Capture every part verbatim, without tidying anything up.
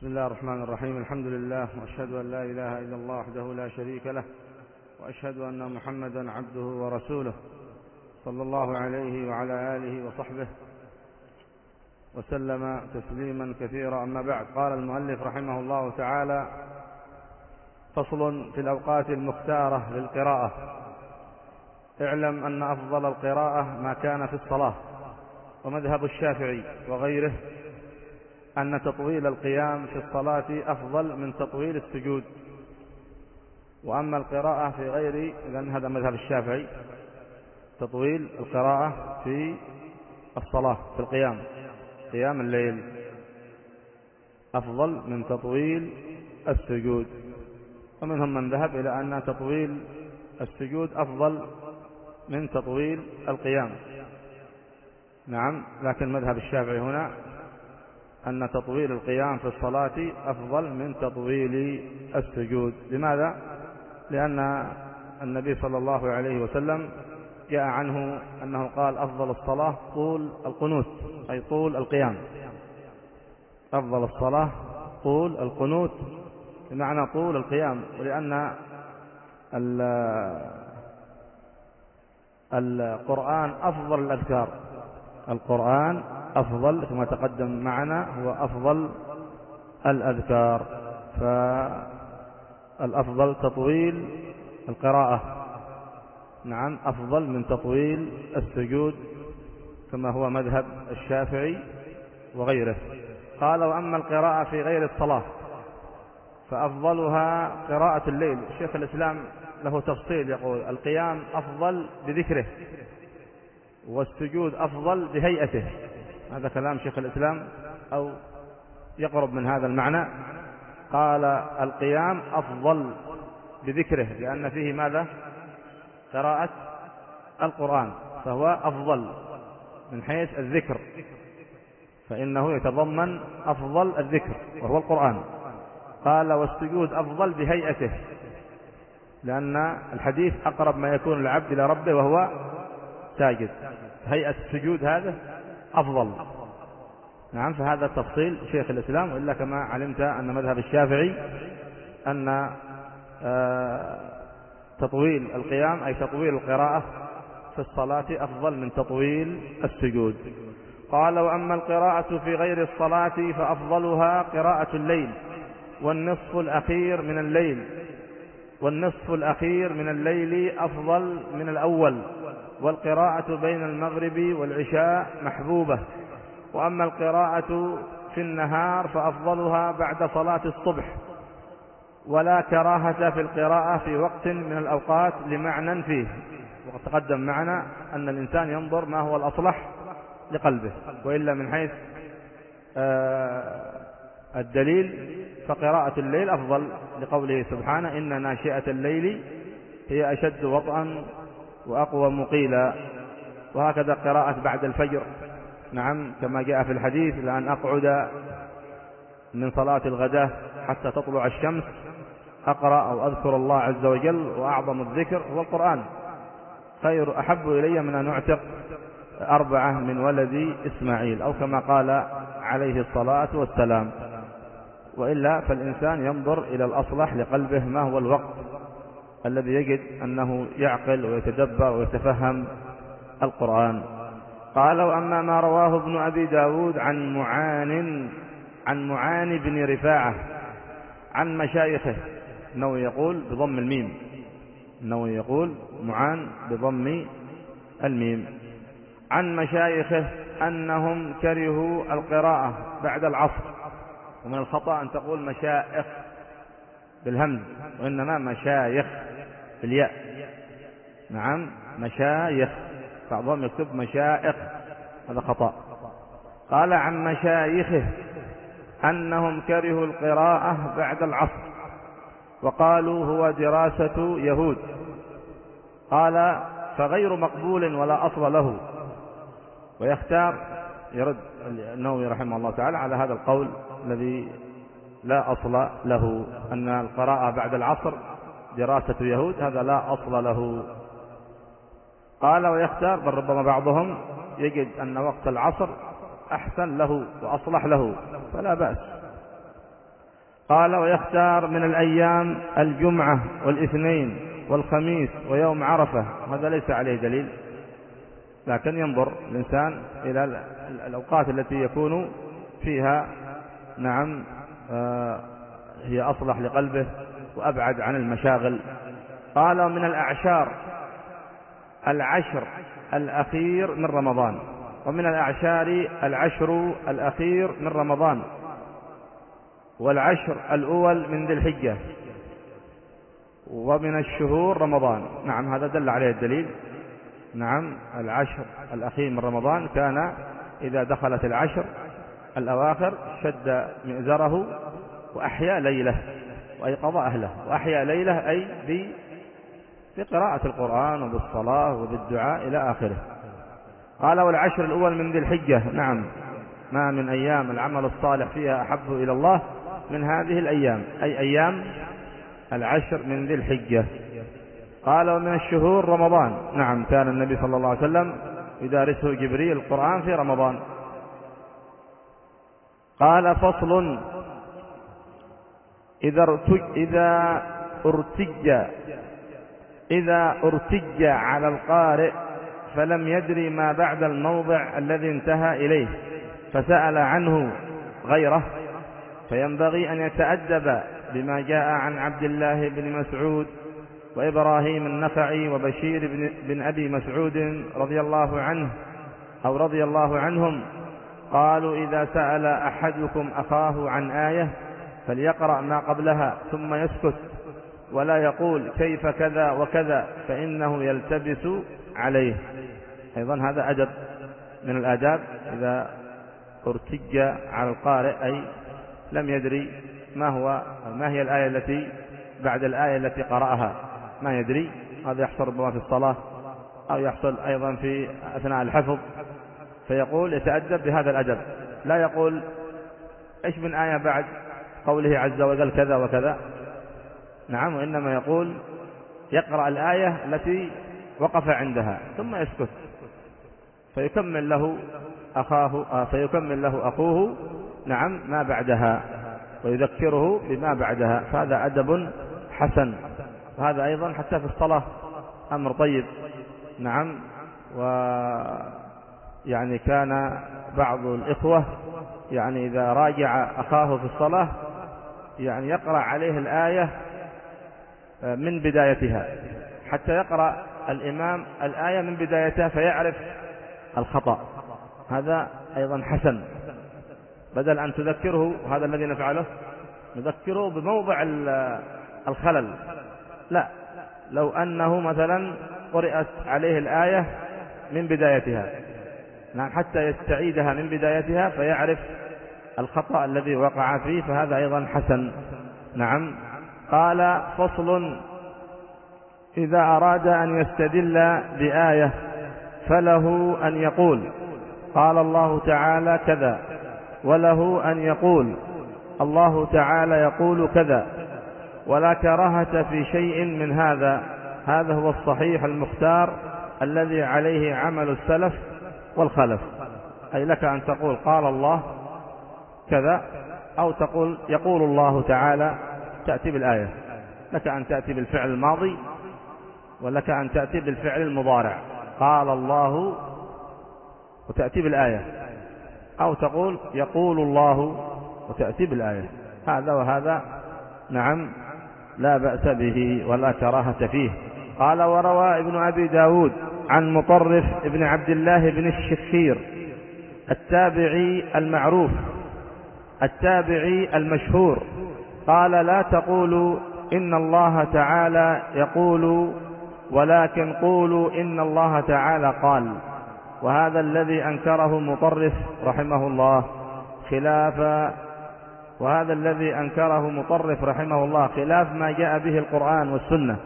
بسم الله الرحمن الرحيم. الحمد لله، وأشهد أن لا إله إلا الله وحده لا شريك له، وأشهد أن محمدا عبده ورسوله، صلى الله عليه وعلى آله وصحبه وسلم تسليما كثيرا. أما بعد، قال المؤلف رحمه الله تعالى: فصل في الأوقات المختارة للقراءة. اعلم أن أفضل القراءة ما كان في الصلاة، ومذهب الشافعي وغيره أن تطويل القيام في الصلاة أفضل من تطويل السجود. وأما القراءة في غير، إذن هذا مذهب الشافعي، تطويل القراءة في الصلاة في القيام، قيام الليل، أفضل من تطويل السجود. ومنهم من ذهب إلى أن تطويل السجود أفضل من تطويل القيام. نعم، لكن مذهب الشافعي هنا أن تطويل القيام في الصلاة أفضل من تطويل السجود. لماذا؟ لأن النبي صلى الله عليه وسلم جاء عنه أنه قال: أفضل الصلاة طول القنوت، أي طول القيام. أفضل الصلاة طول القنوت بمعنى طول القيام. ولأن القرآن أفضل الأذكار، القرآن أفضل كما تقدم معنا، هو أفضل الأذكار، فالأفضل تطويل القراءة. نعم، أفضل من تطويل السجود كما هو مذهب الشافعي وغيره. قال: وأما القراءة في غير الصلاة فأفضلها قراءة الليل. شيخ الإسلام له تفصيل، يقول: القيام أفضل بذكره، والسجود أفضل بهيئته. هذا كلام شيخ الإسلام أو يقرب من هذا المعنى. قال: القيام أفضل بذكره لأن فيه ماذا؟ قراءة القرآن، فهو أفضل من حيث الذكر، فإنه يتضمن أفضل الذكر وهو القرآن. قال: والسجود أفضل بهيئته لأن الحديث أقرب ما يكون العبد إلى ربه وهو ساجد، هيئة السجود هذا أفضل. نعم، فهذا تفصيل شيخ الإسلام. وإلا كما علمت أن مذهب الشافعي أن تطويل القيام أي تطويل القراءة في الصلاة أفضل من تطويل السجود. قال: وأما القراءة في غير الصلاة فأفضلها قراءة الليل والنصف الأخير من الليل، والنصف الأخير من الليل أفضل من الأول، والقراءة بين المغرب والعشاء محبوبة. وأما القراءة في النهار فأفضلها بعد صلاة الصبح، ولا كراهة في القراءة في وقت من الأوقات لمعنى فيه. وقد تقدم معنا أن الإنسان ينظر ما هو الأصلح لقلبه، وإلا من حيث الدليل فقراءة الليل أفضل، لقوله سبحانه: إن ناشئة الليل هي أشد وطئا وأقوى مقيلا. وهكذا قراءة بعد الفجر. نعم، كما جاء في الحديث: لأن أقعد من صلاة الغداة حتى تطلع الشمس أقرأ أو أذكر الله عز وجل، وأعظم الذكر هو القرآن، خير أحب إلي من أن أعتق أربعة من ولد إسماعيل، أو كما قال عليه الصلاة والسلام. وإلا فالإنسان ينظر إلى الأصلح لقلبه، ما هو الوقت الذي يجد أنه يعقل ويتدبر ويتفهم القرآن. قال: وأما ما رواه ابن أبي داود عن معان عن معان بن رفاعة عن مشايخه، أنه يقول بضم الميم، أنه يقول معان بضم الميم، عن مشايخه أنهم كرهوا القراءة بعد العصر. ومن الخطأ أن تقول مشائخ بالهمز، وإنما مشايخ بالياء. نعم، مشايخ، بعضهم يكتب مشائخ، هذا خطأ. قال: عن مشايخه أنهم كرهوا القراءة بعد العصر، وقالوا هو دراسة يهود. قال: فغير مقبول ولا أصل له. ويختار يرد النووي رحمه الله تعالى على هذا القول الذي لا أصل له، أن القراءة بعد العصر دراسة يهود، هذا لا أصل له. قال: ويختار، بل ربما بعضهم يجد أن وقت العصر أحسن له وأصلح له، فلا بأس. قال ويختار من الأيام الجمعة والاثنين والخميس ويوم عرفة. هذا ليس عليه دليل، لكن ينظر الإنسان إلى الأوقات التي يكون فيها نعم آه هي أصلح لقلبه وأبعد عن المشاغل. قال من الأعشار العشر الأخير من رمضان، ومن الأعشار العشر الأخير من رمضان، والعشر الأول من ذي الحجة، ومن الشهور رمضان. نعم هذا دل عليه الدليل. نعم العشر الأخير من رمضان كان إذا دخلت العشر الأواخر شد مئزره وأحيا ليله وأيقظ أهله. وأحيا ليله أي بقراءة القرآن وبالصلاة وبالدعاء إلى آخره. قال والعشر الأول من ذي الحجة. نعم ما من أيام العمل الصالح فيها أحب إلى الله من هذه الأيام، أي أيام العشر من ذي الحجة. قال ومن الشهور رمضان. نعم كان النبي صلى الله عليه وسلم يدارسه جبريل القرآن في رمضان. قال فصل إذا ارتج إذا ارتج إذا ارتج على القارئ فلم يدري ما بعد الموضع الذي انتهى إليه فسأل عنه غيره، فينبغي أن يتأدب بما جاء عن عبد الله بن مسعود وإبراهيم النخعي وبشير بن, بن أبي مسعود رضي الله عنه أو رضي الله عنهم قالوا إذا سأل أحدكم أخاه عن آية فليقرأ ما قبلها ثم يسكت ولا يقول كيف كذا وكذا فإنه يلتبس عليه. أيضا هذا أدب من الآداب. إذا ارتج على القارئ أي لم يدري ما هو ما هي الآية التي بعد الآية التي قرأها، ما يدري. هذا يحصل ربما في الصلاة أو يحصل أيضا في أثناء الحفظ، فيقول يتأدب بهذا الأدب، لا يقول إيش من آية بعد قوله عز وجل كذا وكذا. نعم وإنما يقول يقرأ الآية التي وقف عندها ثم يسكت، فيكمل له أخاه آه فيكمل له أخوه نعم ما بعدها ويذكره بما بعدها. فهذا أدب حسن، وهذا أيضا حتى في الصلاة أمر طيب. نعم ويعني كان بعض الإخوة يعني إذا راجع أخاه في الصلاة يعني يقرأ عليه الآية من بدايتها حتى يقرأ الإمام الآية من بدايتها فيعرف الخطأ. هذا أيضا حسن، بدل أن تذكره، وهذا الذي نفعله نذكره بموضع الخلل، لا، لو أنه مثلا قرأت عليه الآية من بدايتها نعم حتى يستعيدها من بدايتها فيعرف الخطأ الذي وقع فيه، فهذا أيضا حسن. نعم. قال فصل إذا أراد أن يستدل بآية فله أن يقول قال الله تعالى كذا، وله أن يقول الله تعالى يقول كذا، ولا كراهة في شيء من هذا. هذا هو الصحيح المختار الذي عليه عمل السلف والخلف. أي لك أن تقول قال الله كذا، أو تقول يقول الله تعالى، تأتي بالآية. لك أن تأتي بالفعل الماضي، ولك أن تأتي بالفعل المضارع، قال الله وتأتي بالآية، أو تقول يقول الله وتأتي بالآية. هذا وهذا نعم لا بأس به ولا كراهة فيه. قال وروى ابن أبي داود عن مطرف ابن عبد الله بن الشخير التابعي المعروف التابعي المشهور قال لا تقولوا إن الله تعالى يقول، ولكن قولوا إن الله تعالى قال. وهذا الذي أنكره مطرف رحمه الله خلاف وهذا الذي أنكره مطرف رحمه الله خلاف ما جاء به القرآن والسنة،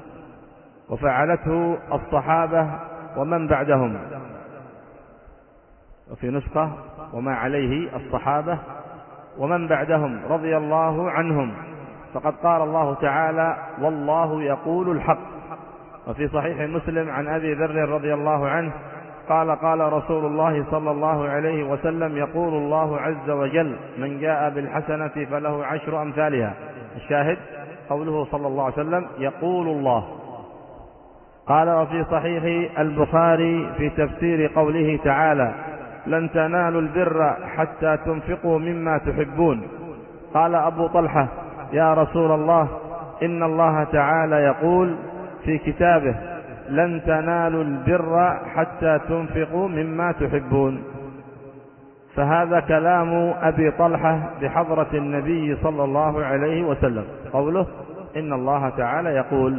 وفعلته الصحابة ومن بعدهم. وفي نسخة وما عليه الصحابة ومن بعدهم رضي الله عنهم، فقد قال الله تعالى والله يقول الحق. وفي صحيح مسلم عن أبي ذر رضي الله عنه قال قال رسول الله صلى الله عليه وسلم يقول الله عز وجل من جاء بالحسنة فله عشر أمثالها. الشاهد قوله صلى الله عليه وسلم يقول الله. قال وفي صحيح البخاري في تفسير قوله تعالى لن تنالوا البر حتى تنفقوا مما تحبون، قال أبو طلحة يا رسول الله إن الله تعالى يقول في كتابه لن تنالوا البر حتى تنفقوا مما تحبون، فهذا كلام أبي طلحة بحضرة النبي صلى الله عليه وسلم، قوله إن الله تعالى يقول.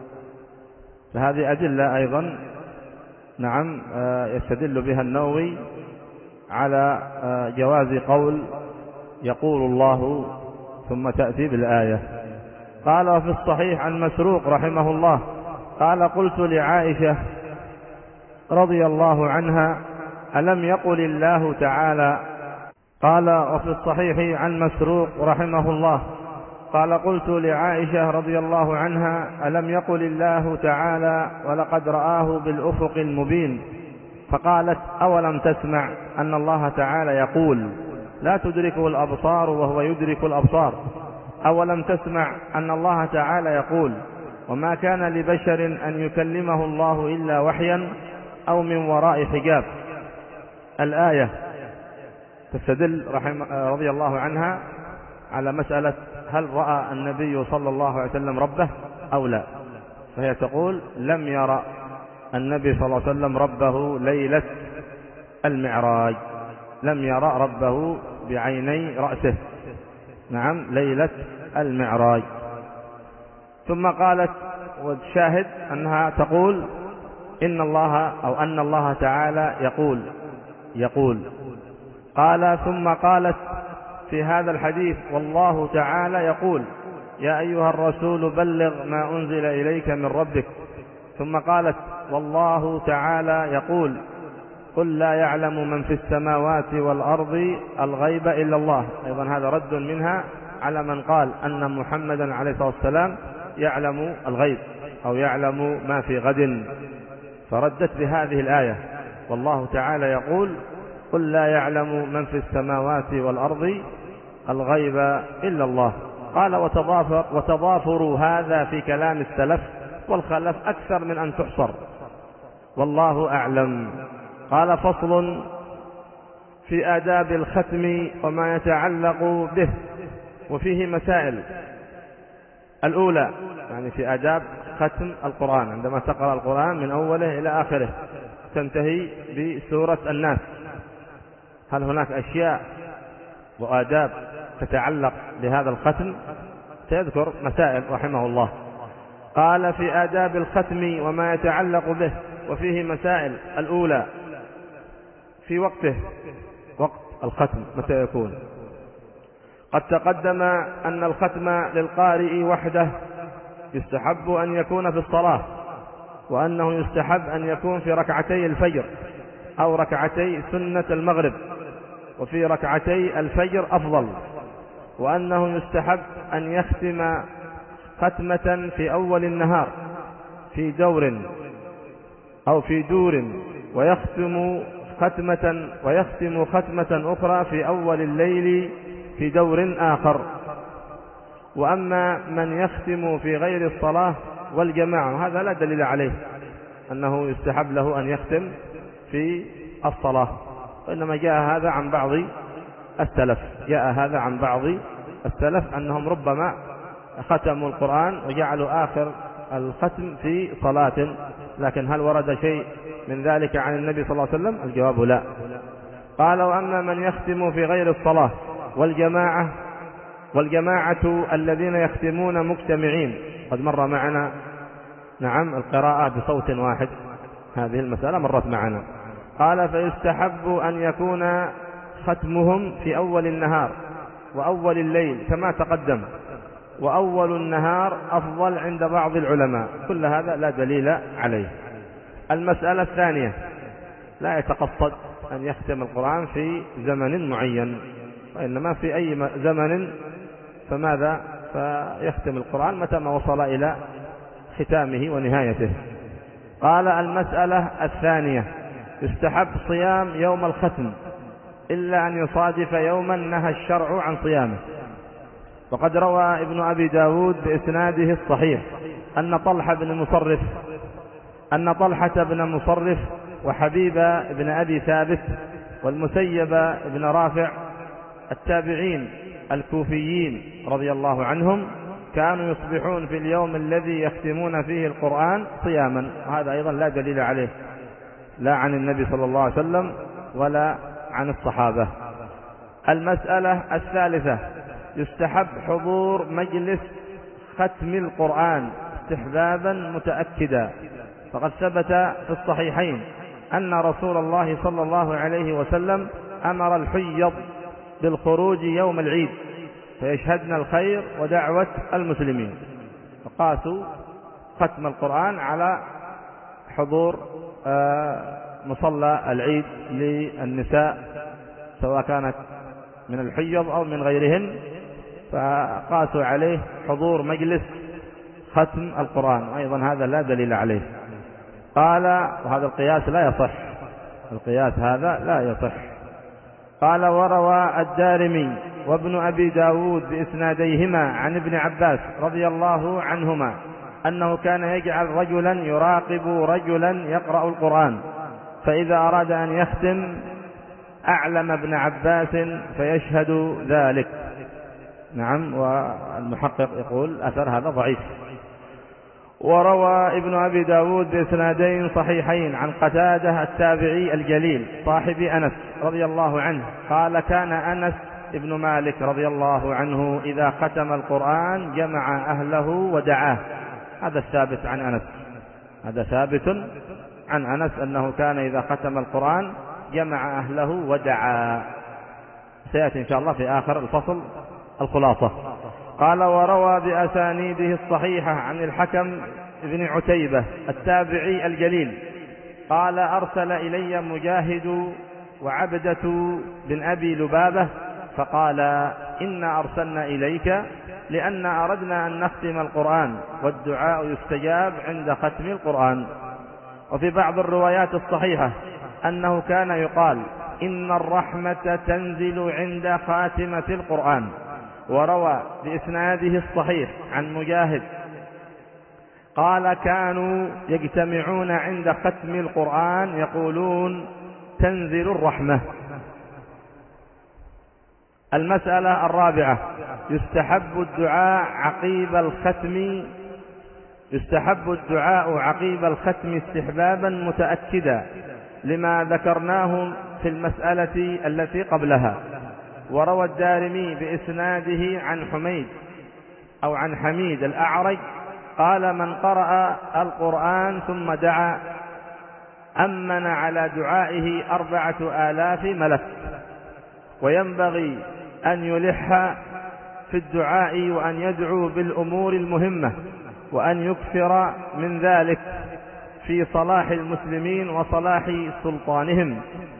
فهذه أدلة أيضا نعم يستدل بها النووي على جواز قول يقول الله ثم تأتي بالآية. قال وفي الصحيح عن مسروق رحمه الله قال قلت لعائشة رضي الله عنها ألم يقل الله تعالى. قال وفي الصحيح عن مسروق رحمه الله قال قلت لعائشة رضي الله عنها ألم يقل الله تعالى ولقد رآه بالأفق المبين، فقالت أولم تسمع أن الله تعالى يقول لا تدركه الأبصار وهو يدرك الأبصار، أولم تسمع أن الله تعالى يقول وما كان لبشر أن يكلمه الله إلا وحيا أو من وراء حجاب. الآية تستدل رضي الله عنها على مسألة هل رأى النبي صلى الله عليه وسلم ربه أو لا، فهي تقول لم يرى النبي صلى الله عليه وسلم ربه ليلة المعراج، لم يرى ربه بعيني رأسه، نعم ليلة المعراج. ثم قالت والشاهد أنها تقول إن الله أو أن الله تعالى يقول يقول قال ثم قالت في هذا الحديث والله تعالى يقول يا أيها الرسول بلغ ما أنزل إليك من ربك، ثم قالت والله تعالى يقول قل لا يعلم من في السماوات والأرض الغيب إلا الله. أيضا هذا رد منها على من قال أن محمدا عليه الصلاة والسلام يعلم الغيب أو يعلم ما في غد، فردت بهذه الآية والله تعالى يقول قل لا يعلم من في السماوات والأرض الغيب إلا الله. قال وتضافر وتضافر هذا في كلام السلف والخلف أكثر من أن تحصر، والله أعلم. قال فصل في آداب الختم وما يتعلق به، وفيه مسائل. الأولى يعني في آداب ختم القرآن، عندما تقرأ القرآن من أوله إلى آخره تنتهي بسورة الناس، هل هناك أشياء وآداب تتعلق بهذا الختم؟ سيذكر مسائل رحمه الله. قال في آداب الختم وما يتعلق به وفيه مسائل. الأولى في وقته، وقت الختم متى يكون؟ قد تقدم أن الختم للقارئ وحده يستحب أن يكون في الصلاة، وأنه يستحب أن يكون في ركعتي الفجر أو ركعتي سنة المغرب، وفي ركعتي الفجر أفضل، وأنه يستحب أن يختم ختمة في أول النهار في دور أو في دور، ويختم ختمة ويختم ختمة أخرى في أول الليل في دور آخر. وأما من يختم في غير الصلاة والجماعة هذا لا دليل عليه أنه يستحب له أن يختم في الصلاة، وإنما جاء هذا عن بعض السلف، جاء هذا عن بعض السلف أنهم ربما ختموا القرآن وجعلوا آخر الختم في صلاة، لكن هل ورد شيء من ذلك عن النبي صلى الله عليه وسلم؟ الجواب لا. قال وأما من يختم في غير الصلاة والجماعة والجماعة الذين يختمون مجتمعين، قد مر معنا نعم القراءة بصوت واحد، هذه المسألة مرت معنا. قال فيستحب أن يكون ختمهم في أول النهار وأول الليل كما تقدم، وأول النهار أفضل عند بعض العلماء، كل هذا لا دليل عليه. المسألة الثانية لا يتقصد أن يختم القرآن في زمن معين، وإنما في أي زمن فماذا فيختم القرآن متى ما وصل إلى ختامه ونهايته. قال المسألة الثانية يستحب صيام يوم الختم إلا أن يصادف يوما نهى الشرع عن صيامه. وقد روى ابن أبي داود بإسناده الصحيح أن طلحة بن مصرف أن طلحة بن مصرف وحبيب بن أبي ثابت والمسيب بن رافع التابعين الكوفيين رضي الله عنهم كانوا يصبحون في اليوم الذي يختمون فيه القرآن صياما. هذا أيضا لا دليل عليه لا عن النبي صلى الله عليه وسلم ولا عن الصحابة. المسألة الثالثة يستحب حضور مجلس ختم القرآن استحبابا متأكدا، فقد ثبت في الصحيحين أن رسول الله صلى الله عليه وسلم أمر الحيض بالخروج يوم العيد فيشهدن الخير ودعوة المسلمين، فقاسوا ختم القرآن على حضور مصلى العيد للنساء سواء كانت من الحيض أو من غيرهن، فقاسوا عليه حضور مجلس ختم القرآن، أيضا هذا لا دليل عليه. قال وهذا القياس لا يصح، القياس هذا لا يصح. قال وروى الدارمي وابن أبي داود بإسناديهما عن ابن عباس رضي الله عنهما أنه كان يجعل رجلا يراقب رجلا يقرأ القرآن، فإذا أراد أن يختم أعلم ابن عباس فيشهد ذلك. نعم، والمحقق يقول أثر هذا ضعيف. وروى ابن أبي داود بإسنادين صحيحين عن قتادة التابعي الجليل صاحب أنس رضي الله عنه قال كان أنس ابن مالك رضي الله عنه إذا ختم القرآن جمع أهله ودعاه. هذا الثابت عن أنس، هذا ثابت عن أنس أنه كان إذا ختم القرآن جمع أهله ودعا. سيأتي إن شاء الله في آخر الفصل الخلاصة. قال وروى بأسانيده الصحيحة عن الحكم بن عتيبة التابعي الجليل قال أرسل إلي مجاهد وعبدة بن أبي لبابة فقال إنا أرسلنا إليك لأن أردنا أن نختم القرآن والدعاء يستجاب عند ختم القرآن. وفي بعض الروايات الصحيحة أنه كان يقال إن الرحمة تنزل عند خاتمة القرآن. وروى بإسناده الصحيح عن مجاهد قال كانوا يجتمعون عند ختم القرآن يقولون تنزل الرحمة. المسألة الرابعة يستحب الدعاء عقيب الختم يستحب الدعاء عقيب الختم استحبابا متأكدا لما ذكرناه في المسألة التي قبلها. وروى الدارمي بإسناده عن حميد أو عن حميد الأعرج قال من قرأ القرآن ثم دعا أمن على دعائه أربعة آلاف ملك. وينبغي أن يلح في الدعاء وأن يدعو بالأمور المهمة وأن يكثر من ذلك في صلاح المسلمين وصلاح سلطانهم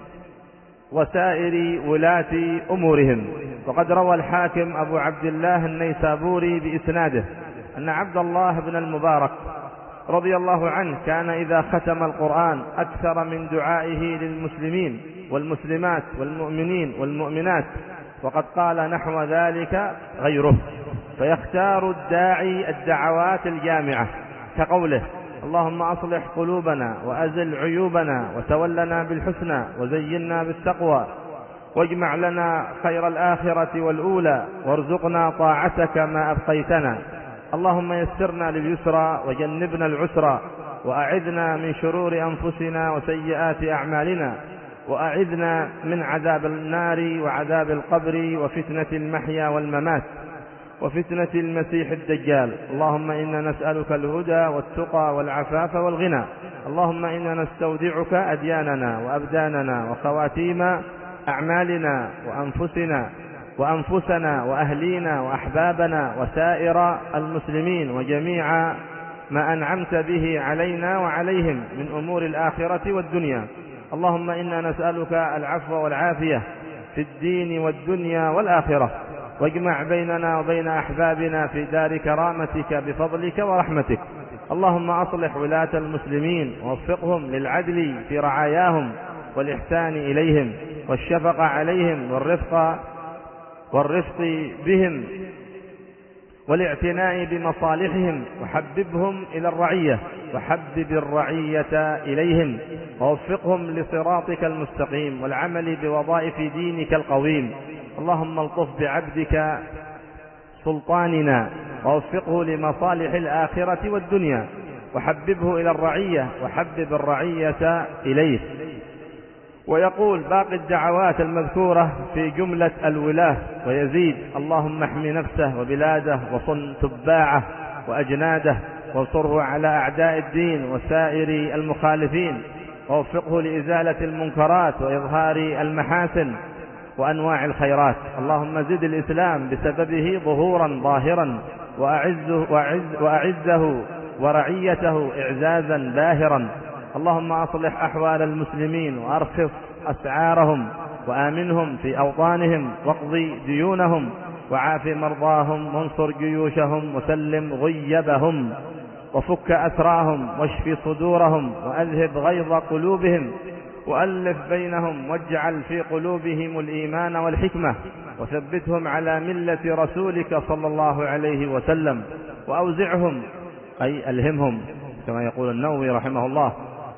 وسائر ولاة أمورهم. وقد روى الحاكم أبو عبد الله النيسابوري بإسناده أن عبد الله بن المبارك رضي الله عنه كان إذا ختم القرآن أكثر من دعائه للمسلمين والمسلمات والمؤمنين والمؤمنات، وقد قال نحو ذلك غيره، فيختار الداعي الدعوات الجامعة كقوله اللهم أصلح قلوبنا وأزل عيوبنا وتولنا بالحسنى وزينا بالتقوى واجمع لنا خير الآخرة والأولى وارزقنا طاعتك ما أبقيتنا، اللهم يسرنا لليسرى وجنبنا العسرى وأعذنا من شرور أنفسنا وسيئات أعمالنا وأعذنا من عذاب النار وعذاب القبر وفتنة المحيا والممات وفتنة المسيح الدجال. اللهم إنا نسألك الهدى والتقى والعفاف والغنى. اللهم إنا نستودعك أدياننا وأبداننا وخواتيم أعمالنا وأنفسنا وأنفسنا وأهلينا وأحبابنا وسائر المسلمين وجميع ما أنعمت به علينا وعليهم من أمور الآخرة والدنيا. اللهم إنا نسألك العفو والعافية في الدين والدنيا والآخرة، واجمع بيننا وبين أحبابنا في دار كرامتك بفضلك ورحمتك. اللهم أصلح ولاة المسلمين ووفقهم للعدل في رعاياهم والإحسان إليهم والشفقة عليهم والرفق والرفق بهم والاعتناء بمصالحهم، وحببهم إلى الرعية وحبب الرعية إليهم، ووفقهم لصراطك المستقيم والعمل بوظائف دينك القويم. اللهم الطف بعبدك سلطاننا ووفقه لمصالح الآخرة والدنيا، وحببه إلى الرعية وحبب الرعية إليه. ويقول باقي الدعوات المذكورة في جملة الولاة ويزيد: اللهم احمي نفسه وبلاده وصن تباعه وأجناده، وانصره على أعداء الدين وسائر المخالفين، ووفقه لإزالة المنكرات وإظهار المحاسن وأنواع الخيرات. اللهم زد الإسلام بسببه ظهورا ظاهرا، وأعزه, وأعز وأعزه ورعيته إعزازا باهرا. اللهم أصلح أحوال المسلمين وأرخص أسعارهم وآمنهم في أوطانهم، واقضي ديونهم وعاف مرضاهم، وانصر جيوشهم وسلم غيبهم، وفك أسراهم واشف صدورهم، وأذهب غيظ قلوبهم، وألف بينهم، واجعل في قلوبهم الإيمان والحكمة، وثبتهم على ملة رسولك صلى الله عليه وسلم. وأوزعهم أي ألهمهم كما يقول النووي رحمه الله،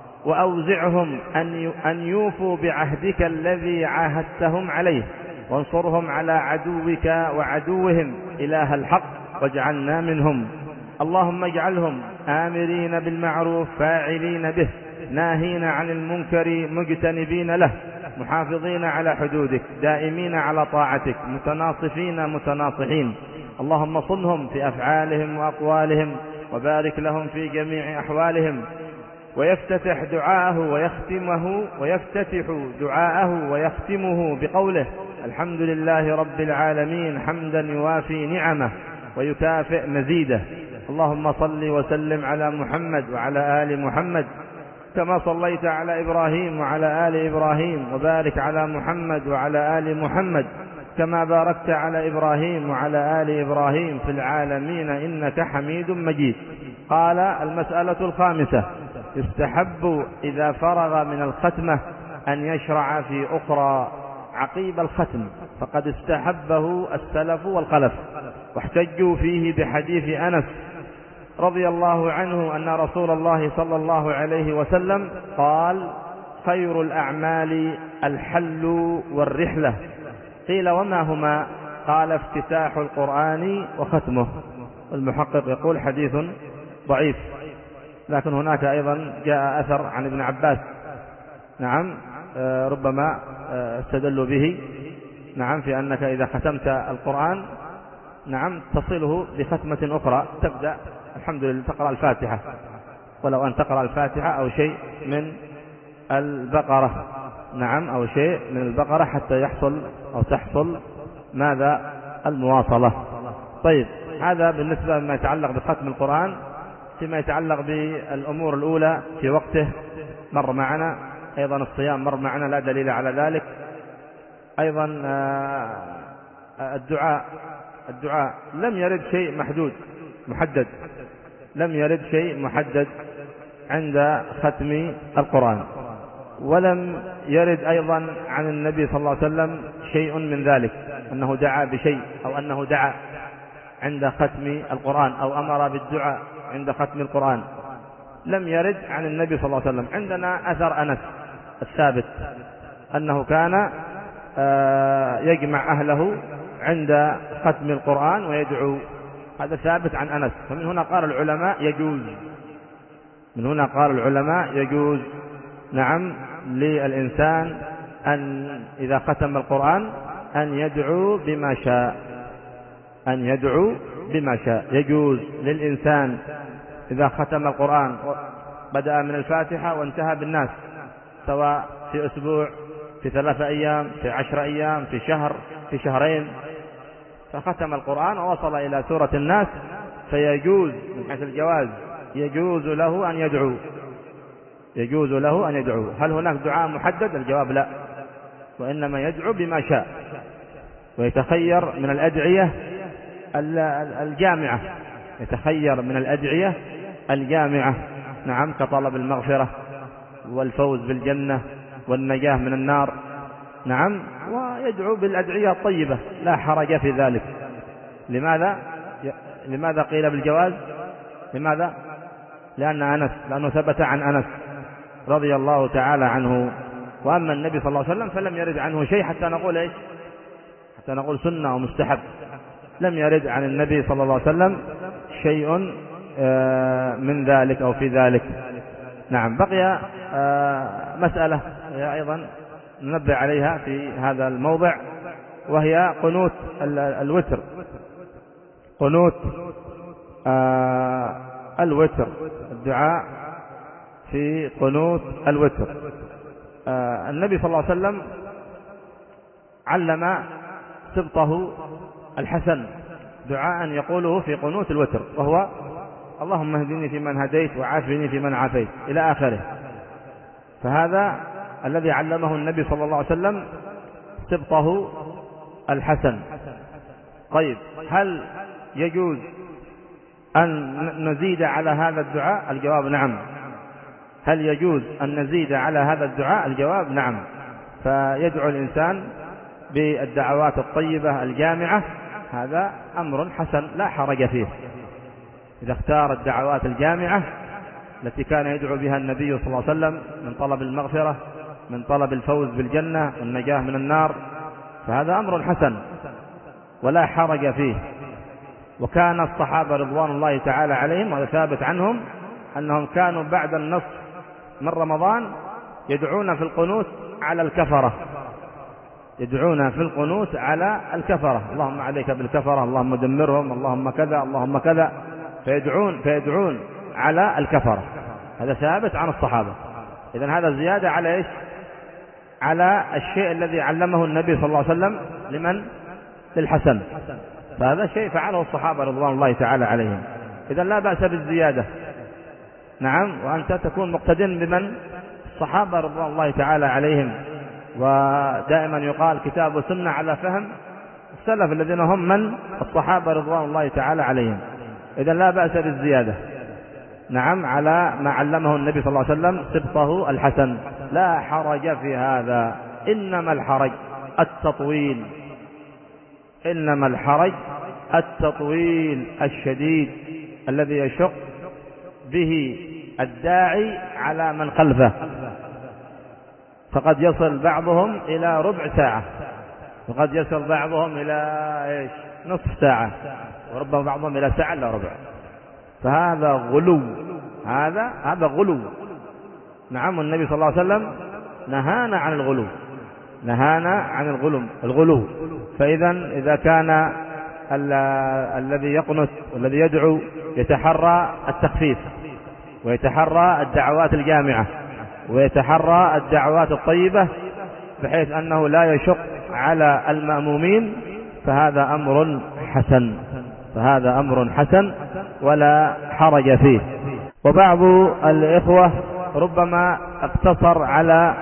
وأوزعهم أن يوفوا بعهدك الذي عاهدتهم عليه، وانصرهم على عدوك وعدوهم إله الحق، واجعلنا منهم. اللهم اجعلهم آمرين بالمعروف فاعلين به، ناهين عن المنكر مجتنبين له، محافظين على حدودك، دائمين على طاعتك، متناصفين متناصحين. اللهم صنهم في أفعالهم وأقوالهم، وبارك لهم في جميع أحوالهم. ويفتتح دعاءه ويختمه ويفتتح دعاءه ويختمه بقوله: الحمد لله رب العالمين، حمدا يوافي نعمه ويكافئ مزيده. اللهم صل وسلم على محمد وعلى آل محمد كما صليت على إبراهيم وعلى آل إبراهيم، وبارك على محمد وعلى آل محمد كما باركت على إبراهيم وعلى آل إبراهيم في العالمين إنك حميد مجيد. قال: المسألة الخامسة: يستحب إذا فرغ من الختمة أن يشرع في أخرى عقيب الختم، فقد استحبه السلف والخلف، واحتجوا فيه بحديث أنس رضي الله عنه أن رسول الله صلى الله عليه وسلم قال: خير الأعمال الحل والرحلة. قيل: وما هما؟ قال: افتتاح القرآن وختمه. المحقق يقول: حديث ضعيف، لكن هناك أيضا جاء أثر عن ابن عباس، نعم، ربما استدلوا به، نعم، في أنك إذا ختمت القرآن، نعم، تصله بختمة أخرى، تبدأ الحمد لله تقرأ الفاتحة، ولو أن تقرأ الفاتحة أو شيء من البقرة، نعم، أو شيء من البقرة حتى يحصل أو تحصل ماذا؟ المواصلة. طيب، هذا بالنسبة لما يتعلق بختم القرآن. فيما يتعلق بالأمور الأولى في وقته مر معنا، أيضا الصيام مر معنا، لا دليل على ذلك. أيضا الدعاء الدعاء لم يرد شيء محدود محدد، لم يرد شيء محدد عند ختم القرآن، ولم يرد أيضا عن النبي صلى الله عليه وسلم شيء من ذلك، أنه دعا بشيء أو أنه دعا عند ختم القرآن أو أمر بالدعاء عند ختم القرآن، لم يرد عن النبي صلى الله عليه وسلم. عندنا أثر أنس الثابت أنه كان يجمع أهله عند ختم القرآن ويدعو، هذا ثابت عن أنس. فمن هنا قال العلماء يجوز، من هنا قال العلماء يجوز، نعم، للإنسان أن إذا ختم القرآن أن يدعو بما شاء، أن يدعو بما شاء. يجوز للإنسان إذا ختم القرآن بدأ من الفاتحة وانتهى بالناس، سواء في أسبوع، في ثلاثة أيام، في عشر أيام، في شهر، في شهرين، فختم القرآن ووصل إلى سورة الناس، فيجوز من حيث الجواز، يجوز له أن يدعو، يجوز له أن يدعو. هل هناك دعاء محدد؟ الجواب لا، وإنما يدعو بما شاء، ويتخير من الأدعية الجامعة، يتخير من الأدعية الجامعة، نعم، كطلب المغفرة والفوز بالجنة والنجاة من النار. نعم، ويدعو بالأدعية الطيبة لا حرج في ذلك. لماذا؟ لماذا قيل بالجواز؟ لماذا؟ لأن أنس لأنه ثبت عن أنس رضي الله تعالى عنه. وأما النبي صلى الله عليه وسلم فلم يرد عنه شيء حتى نقول إيش؟ حتى نقول سنة ومستحب. لم يرد عن النبي صلى الله عليه وسلم شيء من ذلك أو في ذلك. نعم، بقي مسألة هي أيضا ننبه عليها في هذا الموضع، وهي قنوت الوتر. قنوت الوتر، الدعاء في قنوت الوتر. النبي صلى الله عليه وسلم علم سبطه الحسن دعاء يقوله في قنوت الوتر، وهو اللهم اهدني فيمن هديت وعافني فيمن عافيت إلى آخره. فهذا الذي علمه النبي صلى الله عليه وسلم سبطه الحسن. طيب، هل يجوز أن نزيد على هذا الدعاء؟ الجواب نعم. هل يجوز أن نزيد على هذا الدعاء؟ الجواب نعم. فيدعو الإنسان بالدعوات الطيبة الجامعة، هذا أمر حسن لا حرج فيه. إذا اختار الدعوات الجامعة التي كان يدعو بها النبي صلى الله عليه وسلم من طلب المغفرة، من طلب الفوز بالجنة والنجاة من النار، فهذا أمر حسن ولا حرج فيه. وكان الصحابة رضوان الله تعالى عليهم، وهذا ثابت عنهم، أنهم كانوا بعد النصف من رمضان يدعون في القنوت على الكفرة، يدعون في القنوت على الكفرة، اللهم عليك بالكفرة، اللهم دمرهم، اللهم كذا، اللهم كذا، فيدعون فيدعون على الكفرة. هذا ثابت عن الصحابة. إذن هذا زيادة على إيش؟ على الشيء الذي علمه النبي صلى الله عليه وسلم لمن؟ للحسن. فهذا شيء فعله الصحابة رضوان الله تعالى عليهم. إذن لا بأس بالزيادة. نعم، وأنت تكون مقتدٍ بمن؟ الصحابة رضوان الله تعالى عليهم. ودائما يقال كتاب وسنة على فهم السلف الذين هم من؟ الصحابة رضوان الله تعالى عليهم. إذن لا بأس بالزيادة. نعم، على ما علمه النبي صلى الله عليه وسلم سبطه الحسن، لا حرج في هذا. إنما الحرج التطويل، إنما الحرج التطويل الشديد الذي يشق به الداعي على من خلفه، فقد يصل بعضهم إلى ربع ساعة، وقد يصل بعضهم إلى إيش؟ نصف ساعة، وربما بعضهم إلى ساعة إلا ربع. فهذا غلو، هذا هذا غلو. نعم، النبي صلى الله عليه وسلم نهانا عن الغلو، نهانا عن الغلو الغلو. فإذا إذا كان الذي يقنت والذي يدعو يتحرى التخفيف، ويتحرى الدعوات الجامعة، ويتحرى الدعوات الطيبة بحيث أنه لا يشق على المأمومين، فهذا أمر حسن، فهذا أمر حسن ولا حرج فيه. وبعض الإخوة ربما اقتصر على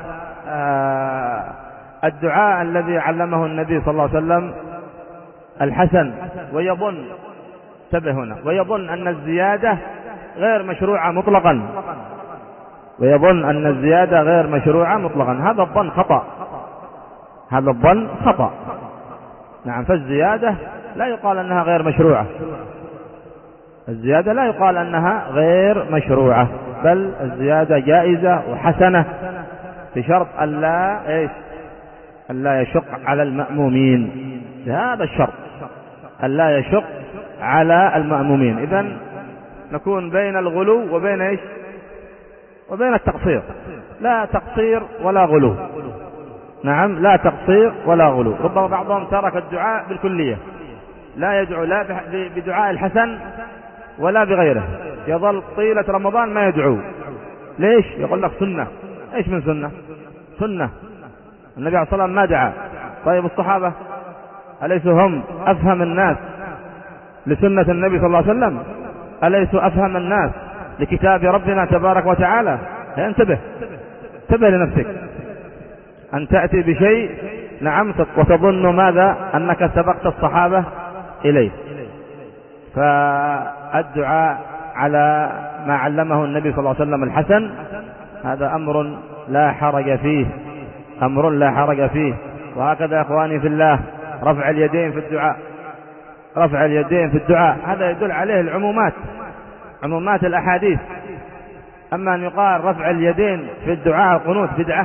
الدعاء الذي علمه النبي صلى الله عليه وسلم الحسن، ويظن، انتبه هنا، ويظن أن الزيادة غير مشروعة مطلقا، ويظن أن الزيادة غير مشروعة مطلقا. هذا الظن خطأ، هذا الظن خطأ. نعم، فالزيادة لا يقال أنها غير مشروعة، الزيادة لا يقال أنها غير مشروعة، بل الزيادة جائزة وحسنة بشرط ألا إيش؟ ألا يشق على المأمومين، هذا الشرط، ألا يشق على المأمومين. إذن نكون بين الغلو وبين إيش؟ وبين التقصير. لا تقصير ولا غلو. نعم، لا تقصير ولا غلو. ربما بعضهم ترك الدعاء بالكلية، لا يدعو لا بدعاء الحسن ولا بغيره، يظل طيلة رمضان ما يدعو. ليش؟ يقول لك سنة. ايش من سنة؟ سنة النبي عليه الصلاة والسلام ما دعا. طيب الصحابة أليسوا هم أفهم الناس لسنة النبي صلى الله عليه وسلم؟ أليسوا أفهم الناس لكتاب ربنا تبارك وتعالى؟ انتبه، انتبه لنفسك أن تأتي بشيء نعم وتظن ماذا؟ أنك سبقت الصحابة إليه. فالدعاء على ما علمه النبي صلى الله عليه وسلم الحسن هذا أمر لا حرج فيه أمر لا حرج فيه. وهكذا أخواني في الله رفع اليدين في الدعاء، رفع اليدين في الدعاء هذا يدل عليه العمومات، عمومات الأحاديث. أما أن يقال رفع اليدين في الدعاء القنوت بدعة،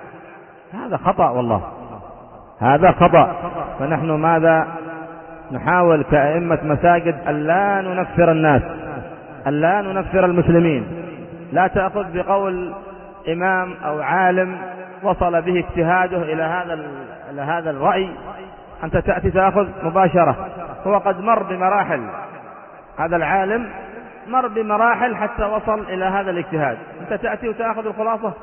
هذا خطأ، والله هذا خطأ. فنحن ماذا نحاول كأئمة مساجد ألا ننفر الناس، ألا ننفر المسلمين. لا تأخذ بقول إمام أو عالم وصل به اجتهاده إلى هذا إلى هذا الرأي أنت تأتي تأخذ مباشرة. هو قد مر بمراحل، هذا العالم مر بمراحل حتى وصل إلى هذا الاجتهاد، أنت تأتي وتأخذ الخلاصة.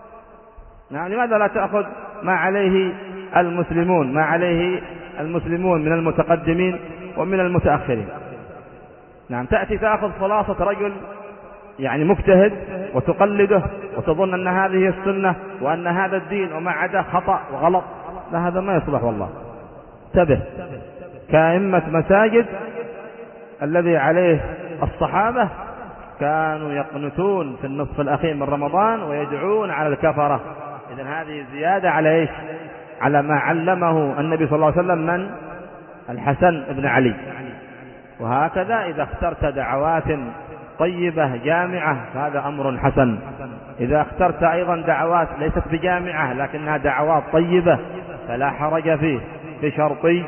نعم، لماذا لا تأخذ ما عليه المسلمون، ما عليه المسلمون من المتقدمين ومن المتأخرين؟ نعم، تأتي تأخذ خلاصة رجل يعني مجتهد وتقلده وتظن أن هذه السنة وأن هذا الدين وما عدا خطأ وغلط. لا، هذا ما يصلح والله. انتبه، كأئمة مساجد الذي عليه الصحابة كانوا يقنتون في النصف الأخير من رمضان ويدعون على الكفرة. إذن هذه زيادة على إيش؟ على ما علمه النبي صلى الله عليه وسلم من الحسن بن علي. وهكذا إذا اخترت دعوات طيبة جامعة فهذا أمر حسن. إذا اخترت أيضا دعوات ليست بجامعة لكنها دعوات طيبة فلا حرج فيه، بشرطي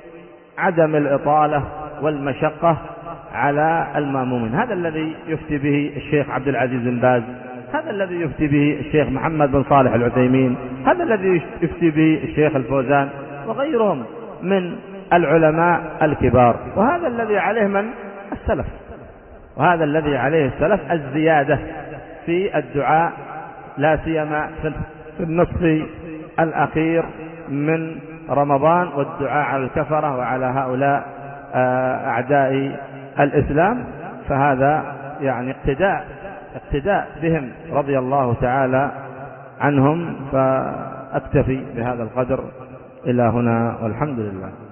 عدم الإطالة والمشقة على المأمومين. هذا الذي يفتي به الشيخ عبد العزيز بن باز، هذا الذي يفتي به الشيخ محمد بن صالح العثيمين، هذا الذي يفتي به الشيخ الفوزان وغيرهم من العلماء الكبار. وهذا الذي عليه من السلف، وهذا الذي عليه السلف الزيادة في الدعاء، لا سيما في النصف الأخير من رمضان، والدعاء على الكفرة وعلى هؤلاء أعداء الإسلام. فهذا يعني اقتداء اقتداء بهم رضي الله تعالى عنهم. فأكتفي بهذا القدر إلى هنا، والحمد لله.